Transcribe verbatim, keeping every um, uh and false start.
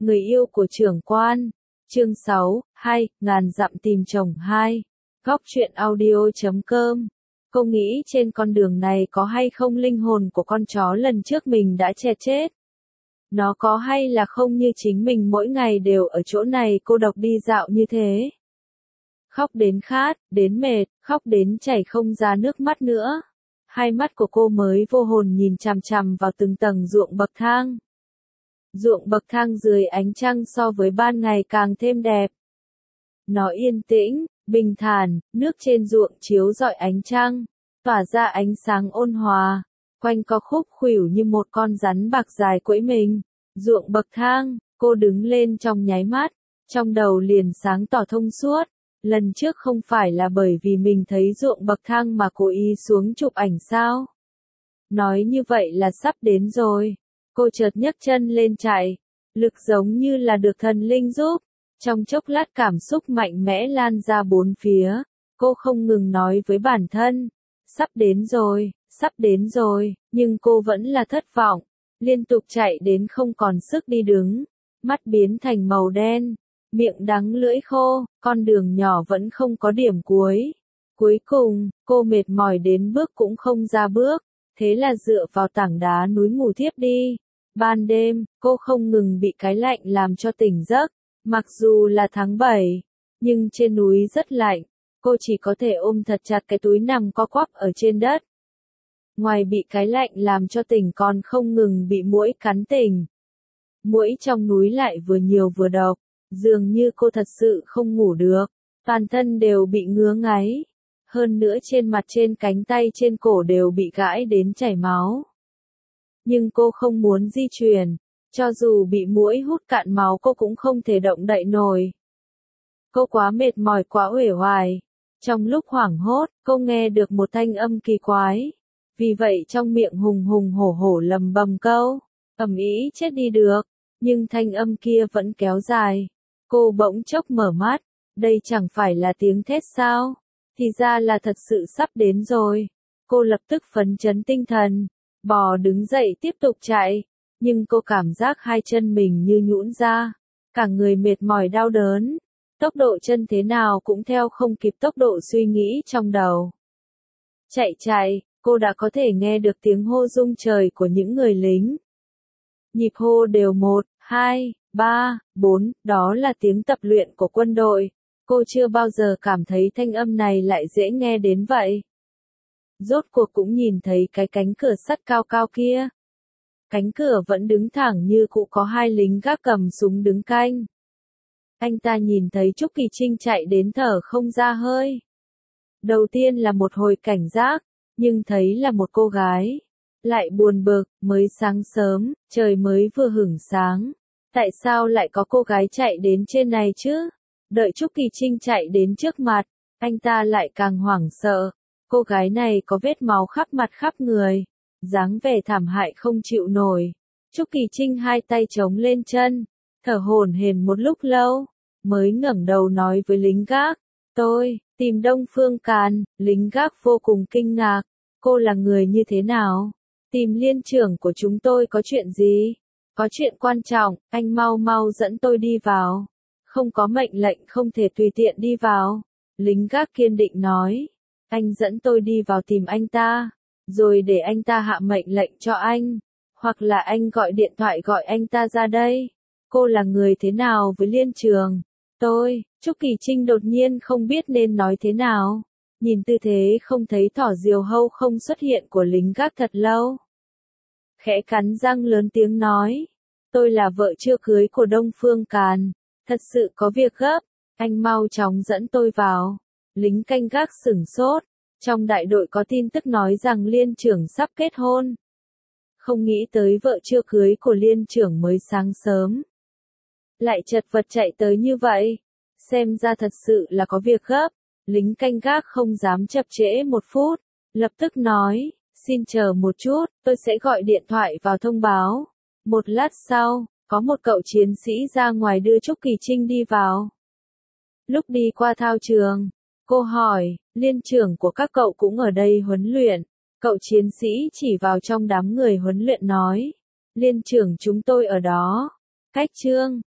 Người yêu của trưởng quan. Chương sáu, hai, ngàn dặm tìm chồng hai. Góc truyện audio chấm com. Cô nghĩ trên con đường này có hay không linh hồn của con chó lần trước mình đã chẹt chết? Nó có hay là không như chính mình mỗi ngày đều ở chỗ này cô độc đi dạo như thế? Khóc đến khát, đến mệt, khóc đến chảy không ra nước mắt nữa. Hai mắt của cô mới vô hồn nhìn chằm chằm vào từng tầng ruộng bậc thang. Ruộng bậc thang dưới ánh trăng so với ban ngày càng thêm đẹp. Nó yên tĩnh, bình thản, nước trên ruộng chiếu rọi ánh trăng, tỏa ra ánh sáng ôn hòa, quanh co khúc khuỷu như một con rắn bạc dài quẫy mình. Ruộng bậc thang, cô đứng lên trong nháy mắt, trong đầu liền sáng tỏ thông suốt. Lần trước không phải là bởi vì mình thấy ruộng bậc thang mà cố ý xuống chụp ảnh sao? Nói như vậy là sắp đến rồi. Cô chợt nhấc chân lên chạy, lực giống như là được thần linh giúp. Trong chốc lát cảm xúc mạnh mẽ lan ra bốn phía, cô không ngừng nói với bản thân, sắp đến rồi, sắp đến rồi, nhưng cô vẫn là thất vọng, liên tục chạy đến không còn sức đi đứng, mắt biến thành màu đen, miệng đắng lưỡi khô, con đường nhỏ vẫn không có điểm cuối. Cuối cùng, cô mệt mỏi đến bước cũng không ra bước, thế là dựa vào tảng đá núi ngủ thiếp đi. Ban đêm, cô không ngừng bị cái lạnh làm cho tỉnh giấc. Mặc dù là tháng bảy, nhưng trên núi rất lạnh, cô chỉ có thể ôm thật chặt cái túi nằm co quắp ở trên đất. Ngoài bị cái lạnh làm cho tỉnh còn không ngừng bị muỗi cắn tỉnh. Muỗi trong núi lại vừa nhiều vừa độc, dường như cô thật sự không ngủ được, toàn thân đều bị ngứa ngáy. Hơn nữa trên mặt trên cánh tay trên cổ đều bị gãi đến chảy máu. Nhưng cô không muốn di chuyển. Cho dù bị muỗi hút cạn máu cô cũng không thể động đậy nổi. Cô quá mệt mỏi quá uể oải. Trong lúc hoảng hốt, cô nghe được một thanh âm kỳ quái. Vì vậy trong miệng hùng hùng hổ hổ lầm bầm câu, ầm ĩ chết đi được. Nhưng thanh âm kia vẫn kéo dài. Cô bỗng chốc mở mắt, đây chẳng phải là tiếng thét sao? Thì ra là thật sự sắp đến rồi. Cô lập tức phấn chấn tinh thần, bò đứng dậy tiếp tục chạy. Nhưng cô cảm giác hai chân mình như nhũn ra, cả người mệt mỏi đau đớn, tốc độ chân thế nào cũng theo không kịp tốc độ suy nghĩ trong đầu. Chạy chạy, cô đã có thể nghe được tiếng hô rung trời của những người lính. Nhịp hô đều một, hai, ba, bốn, đó là tiếng tập luyện của quân đội. Cô chưa bao giờ cảm thấy thanh âm này lại dễ nghe đến vậy. Rốt cuộc cũng nhìn thấy cái cánh cửa sắt cao cao kia. Cánh cửa vẫn đứng thẳng như cũ, có hai lính gác cầm súng đứng canh. Anh ta nhìn thấy Trúc Kỳ Trinh chạy đến thở không ra hơi. Đầu tiên là một hồi cảnh giác, nhưng thấy là một cô gái. Lại buồn bực, mới sáng sớm, trời mới vừa hửng sáng. Tại sao lại có cô gái chạy đến trên này chứ? Đợi Trúc Kỳ Trinh chạy đến trước mặt, anh ta lại càng hoảng sợ. Cô gái này có vết máu khắp mặt khắp người. Dáng vẻ thảm hại không chịu nổi. Trúc Kỳ Trinh hai tay chống lên chân, thở hổn hển một lúc lâu, mới ngẩng đầu nói với lính gác, tôi, tìm Đông Phương Càn. Lính gác vô cùng kinh ngạc, cô là người như thế nào? Tìm liên trưởng của chúng tôi có chuyện gì? Có chuyện quan trọng, anh mau mau dẫn tôi đi vào. Không có mệnh lệnh không thể tùy tiện đi vào. Lính gác kiên định nói, anh dẫn tôi đi vào tìm anh ta. Rồi để anh ta hạ mệnh lệnh cho anh, hoặc là anh gọi điện thoại gọi anh ta ra đây. Cô là người thế nào với liên trường? Tôi, Trúc Kỳ Trinh đột nhiên không biết nên nói thế nào. Nhìn tư thế không thấy thỏ diều hâu không xuất hiện của lính gác thật lâu. Khẽ cắn răng lớn tiếng nói, tôi là vợ chưa cưới của Đông Phương Càn, thật sự có việc gấp, anh mau chóng dẫn tôi vào. Lính canh gác sửng sốt. Trong đại đội có tin tức nói rằng liên trưởng sắp kết hôn. Không nghĩ tới vợ chưa cưới của liên trưởng mới sáng sớm. Lại chật vật chạy tới như vậy. Xem ra thật sự là có việc gấp. Lính canh gác không dám chậm trễ một phút. Lập tức nói, xin chờ một chút, tôi sẽ gọi điện thoại vào thông báo. Một lát sau, có một cậu chiến sĩ ra ngoài đưa Trúc Kỳ Trinh đi vào. Lúc đi qua thao trường, cô hỏi, liên trưởng của các cậu cũng ở đây huấn luyện. Cậu chiến sĩ chỉ vào trong đám người huấn luyện nói, liên trưởng chúng tôi ở đó. Cách chương,